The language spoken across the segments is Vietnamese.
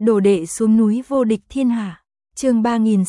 Đồ đệ xuống núi vô địch thiên hạ. Chương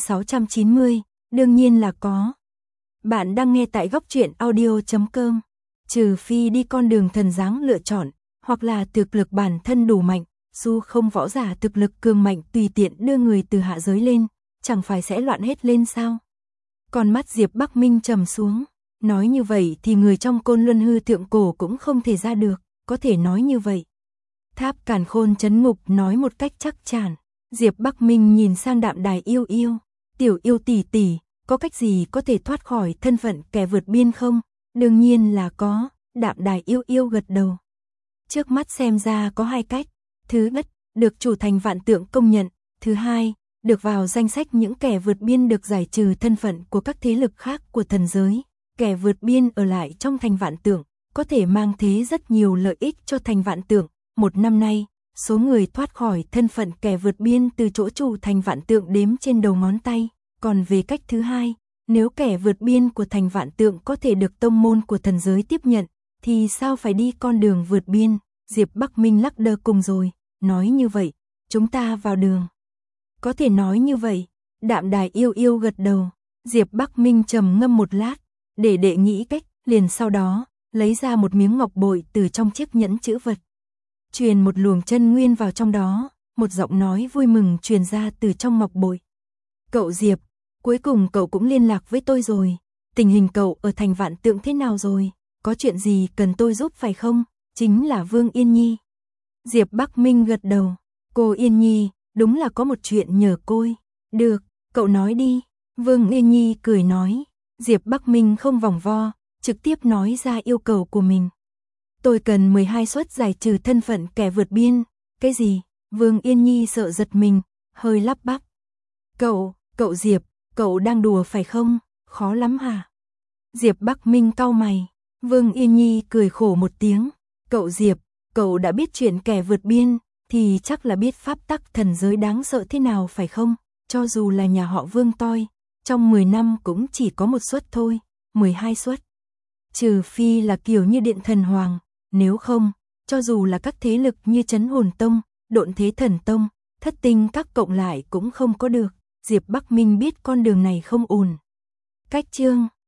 3690, đương nhiên là có. Bạn đang nghe tại góc truyện audio.com. Trừ phi đi con đường thần dáng lựa chọn, hoặc là thực lực bản thân đủ mạnh, dù không võ giả thực lực cường mạnh tùy tiện đưa người từ hạ giới lên, chẳng phải sẽ loạn hết lên sao? Con mắt Diệp Bắc Minh trầm xuống, nói như vậy thì người trong Côn Luân Hư Thượng Cổ cũng không thể ra được, có thể nói như vậy. Tháp Càn Khôn Trấn Ngục nói một cách chắc chắn. Diệp Bắc Minh nhìn sang Đạm Đài yêu yêu, tiểu yêu tỷ tỷ, có cách gì có thể thoát khỏi thân phận kẻ vượt biên không? Đương nhiên là có, Đạm Đài yêu yêu gật đầu. Trước mắt xem ra có hai cách, thứ nhất, được chủ thành Vạn Tượng công nhận, thứ hai, được vào danh sách những kẻ vượt biên được giải trừ thân phận của các thế lực khác của thần giới. Kẻ vượt biên ở lại trong thành Vạn Tượng, có thể mang thế rất nhiều lợi ích cho thành Vạn Tượng. Một năm nay, số người thoát khỏi thân phận kẻ vượt biên từ chỗ chủ thành Vạn Tượng đếm trên đầu ngón tay. Còn về cách thứ hai, nếu kẻ vượt biên của thành Vạn Tượng có thể được tông môn của thần giới tiếp nhận, thì sao phải đi con đường vượt biên? Diệp Bắc Minh lắc đơ cùng rồi, nói như vậy, chúng ta vào đường. Có thể nói như vậy, Đạm Đài yêu yêu gật đầu. Diệp Bắc Minh trầm ngâm một lát, để đệ nghĩ cách, liền sau đó, lấy ra một miếng ngọc bội từ trong chiếc nhẫn chữ vật. Truyền một luồng chân nguyên vào trong đó, một giọng nói vui mừng truyền ra từ trong ngọc bội. Cậu Diệp, cuối cùng cậu cũng liên lạc với tôi rồi, tình hình cậu ở thành Vạn Tượng thế nào rồi, có chuyện gì cần tôi giúp phải không? Chính là Vương Yên Nhi. Diệp Bắc Minh gật đầu, cô Yên Nhi, đúng là có một chuyện nhờ côi. Được, cậu nói đi, Vương Yên Nhi cười nói. Diệp Bắc Minh không vòng vo, trực tiếp nói ra yêu cầu của mình. Tôi cần 12 suất giải trừ thân phận kẻ vượt biên. Cái gì? Vương Yên Nhi sợ giật mình, hơi lắp bắp. Cậu Diệp, cậu đang đùa phải không? Khó lắm hả? Diệp Bắc Minh cau mày. Vương Yên Nhi cười khổ một tiếng. Cậu Diệp, cậu đã biết chuyện kẻ vượt biên, thì chắc là biết pháp tắc thần giới đáng sợ thế nào phải không? Cho dù là nhà họ Vương toi, trong 10 năm cũng chỉ có một suất thôi, 12 suất. Trừ phi là kiểu như Điện Thần Hoàng, nếu không, cho dù là các thế lực như Trấn Hồn Tông, Độn Thế Thần Tông, Thất Tinh các cộng lại cũng không có được. Diệp Bắc Minh biết con đường này không ổn. Cách chương